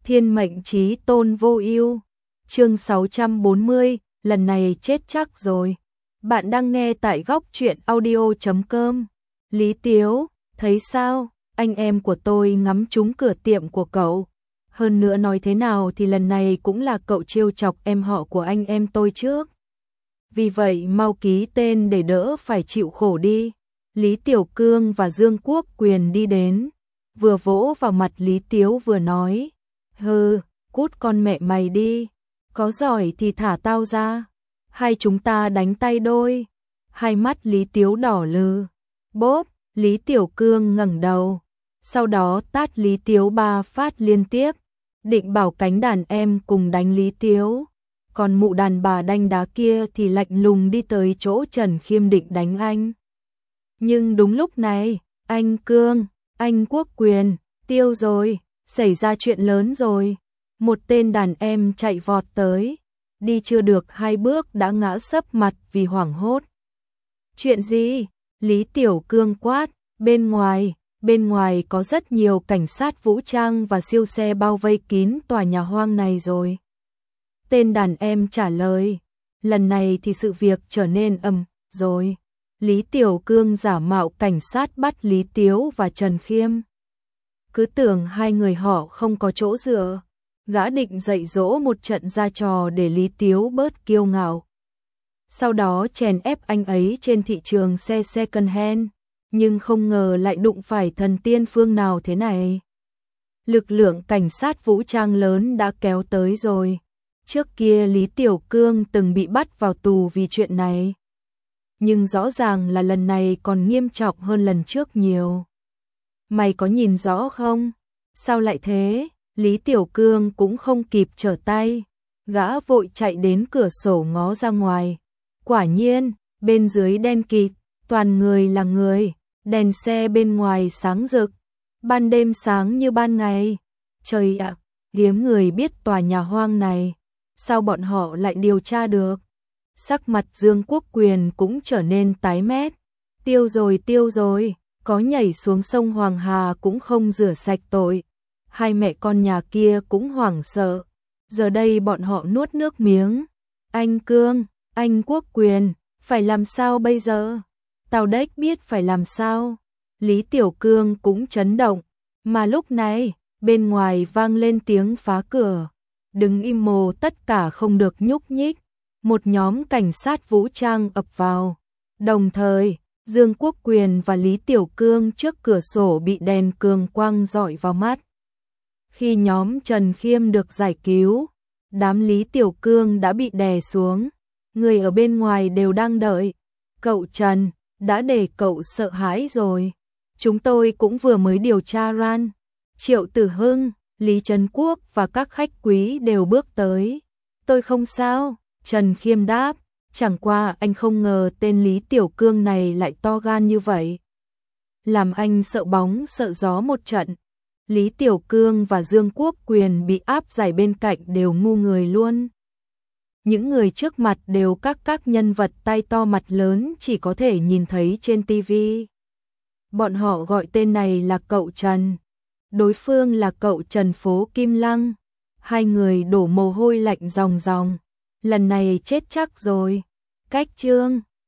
Thiên mệnh chí tôn vô ưu. Chương 640, lần này chết chắc rồi. Bạn đang nghe tại góc truyện audio.com. Lý Tiếu, thấy sao? Anh em của tôi ngắm trúng cửa tiệm của cậu. Hơn nữa nói thế nào thì lần này cũng là cậu trêu chọc em họ của anh em tôi trước. Vì vậy mau ký tên để đỡ phải chịu khổ đi. Lý Tiểu Cương và Dương Quốc Quyền đi đến, vừa vỗ vào mặt Lý Tiếu vừa nói: "Hừ, cút con mẹ mày đi, có giỏi thì thả tao ra, hai chúng ta đánh tay đôi." Hai mắt Lý Tiếu đỏ lừ. Bốp, Lý Tiểu Cương ngẩng đầu, sau đó tát Lý Tiếu 3 phát liên tiếp, định bảo cánh đàn em cùng đánh Lý Tiếu. Còn mụ đàn bà đanh đá kia thì lạnh lùng đi tới chỗ Trần Khiêm định đánh anh. Nhưng đúng lúc này, anh Cương, anh Quốc Quyền, tiêu rồi, xảy ra chuyện lớn rồi. Một tên đàn em chạy vọt tới, đi chưa được 2 bước đã ngã sấp mặt vì hoảng hốt. Chuyện gì? Lý Tiểu Cương quát, bên ngoài có rất nhiều cảnh sát vũ trang và siêu xe bao vây kín tòa nhà hoang này rồi. Tên đàn em trả lời, lần này thì sự việc trở nên rồi. Lý Tiểu Cương giả mạo cảnh sát bắt Lý Tiếu và Trần Khiêm. Cứ tưởng hai người họ không có chỗ dựa, gã định dạy dỗ một trận ra trò để Lý Tiếu bớt kiêu ngạo. Sau đó chèn ép anh ấy trên thị trường xe second hand, nhưng không ngờ lại đụng phải thần tiên phương nào thế này. Lực lượng cảnh sát vũ trang lớn đã kéo tới rồi. Trước kia Lý Tiểu Cương từng bị bắt vào tù vì chuyện này. Nhưng rõ ràng là lần này còn nghiêm trọng hơn lần trước nhiều. Mày có nhìn rõ không? Sao lại thế? Lý Tiểu Cương cũng không kịp trở tay. Gã vội chạy đến cửa sổ ngó ra ngoài. Quả nhiên, bên dưới đen kịt, toàn người là người. Đèn xe bên ngoài sáng rực. Ban đêm sáng như ban ngày. Trời ạ, hiếm người biết tòa nhà hoang này. Sao bọn họ lại điều tra được? Sắc mặt Dương Quốc Quyền cũng trở nên tái mét. Tiêu rồi, có nhảy xuống sông Hoàng Hà cũng không rửa sạch tội. Hai mẹ con nhà kia cũng hoảng sợ. Giờ đây bọn họ nuốt nước miếng. Anh Cương, anh Quốc Quyền, phải làm sao bây giờ? Tao đếch biết phải làm sao. Lý Tiểu Cương cũng chấn động. Mà lúc này, bên ngoài vang lên tiếng phá cửa. Đứng im mồ, tất cả không được nhúc nhích. Một nhóm cảnh sát vũ trang ập vào. Đồng thời, Dương Quốc Quyền và Lý Tiểu Cương trước cửa sổ bị đèn cường quang rọi vào mắt. Khi nhóm Trần Khiêm được giải cứu, đám Lý Tiểu Cương đã bị đè xuống. Người ở bên ngoài đều đang đợi. Cậu Trần, đã để cậu sợ hãi rồi. Chúng tôi cũng vừa mới điều tra ran. Triệu Tử Hưng, Lý Trấn Quốc và các khách quý đều bước tới. Tôi không sao, Trần Khiêm đáp, chẳng qua anh không ngờ tên Lý Tiểu Cương này lại to gan như vậy. Làm anh sợ bóng sợ gió một trận. Lý Tiểu Cương và Dương Quốc Quyền bị áp giải bên cạnh đều ngu người luôn. Những người trước mặt đều các nhân vật tay to mặt lớn chỉ có thể nhìn thấy trên tivi. Bọn họ gọi tên này là cậu Trần. Đối phương là cậu Trần Phố Kim Lăng. Hai người đổ mồ hôi lạnh ròng ròng. Lần này chết chắc rồi. Cách chương